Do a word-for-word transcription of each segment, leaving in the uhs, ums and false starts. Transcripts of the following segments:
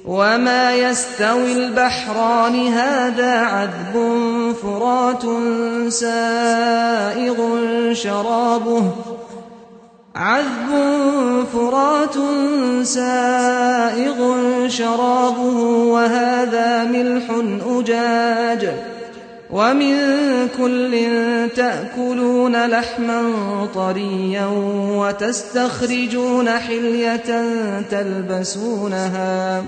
وما يستوي البحران هذا عذب فرات سائغ شرابه عذب فرات سائغ شرابه وهذا ملح أجاج ومن كل تأكلون لحما طريا وتستخرجون حلية تلبسونها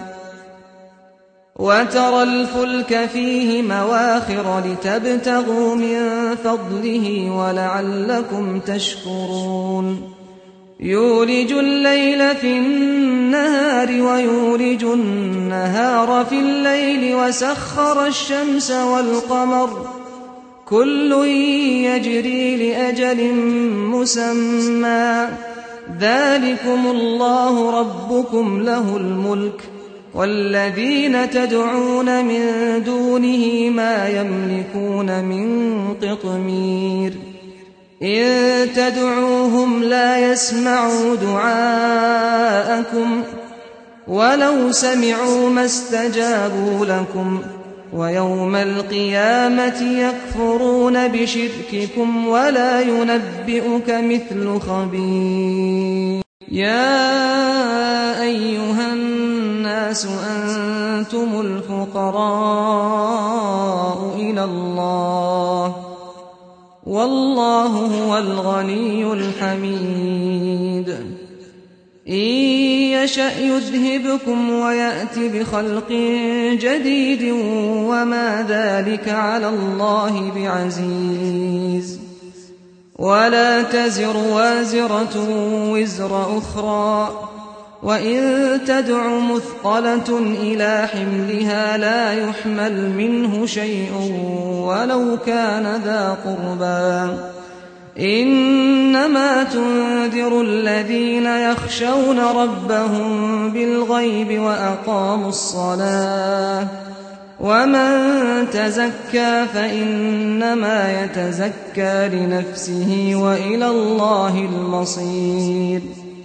وترى الفلك فيه مواخر لتبتغوا من فضله ولعلكم تشكرون يولج الليل في النهار ويولج النهار في الليل وسخر الشمس والقمر كل يجري لأجل مسمى ذلكم الله ربكم له الملك والذين تدعون من دونه ما يملكون من قطمير إن تدعوهم لا يسمعوا دعاءكم ولو سمعوا ما استجابوا لكم ويوم القيامة يكفرون بشرككم ولا ينبئك مثل خبير يا أيها الناس أنتم الفقراء إلى الله والله هو الغني الحميد إن يشأ يذهبكم ويأت بخلق جديد وما ذلك على الله بعزيز ولا تزر وازرة وزر أخرى وإن تدع مثقلة إلى حملها لا يحمل منه شيء ولو كان ذا قربى إنما تنذر الذين يخشون ربهم بالغيب وأقاموا الصلاة ومن تزكى فإنما يتزكى لنفسه وإلى الله المصير